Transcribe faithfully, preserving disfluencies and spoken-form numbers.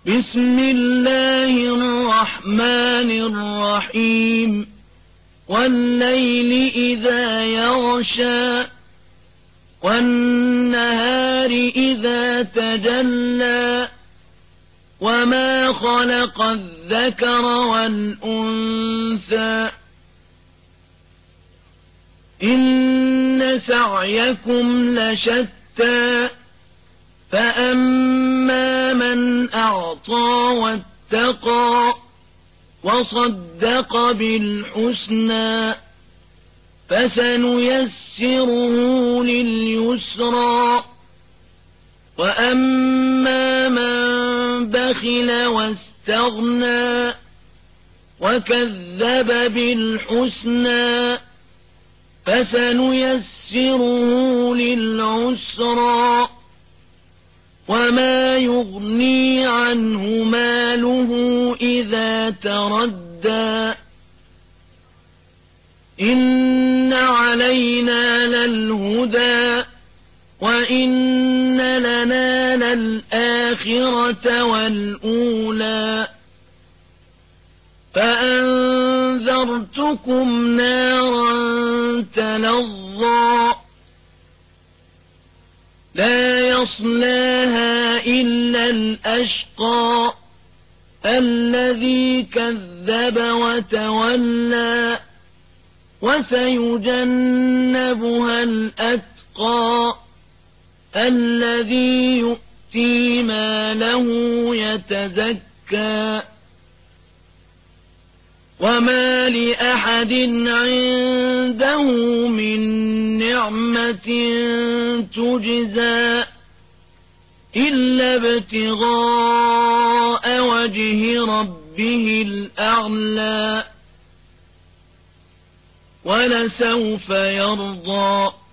بسم الله الرحمن الرحيم والليل إذا يغشى والنهار إذا تجلى وما خلق الذكر والأنثى إن سعيكم لشتى فأما من أعطى واتقى وصدق بالحسنى فسنيسره لليسرى وأما من بخل واستغنى وكذب بالحسنى فسنيسره للعسرى وما يغني عنه ماله إذا تردى إن علينا للهدى وإن لنا للآخرة والأولى فأنذرتكم نارا تلظى لا يصلاها إلا الأشقى الذي كذب وتولى وسيجنبها الأتقى الذي يؤتي ماله يتزكى وما لأحد عنده من نعمة تجزى إلا ابتغاء وجه ربه الأعلى ولسوف يرضى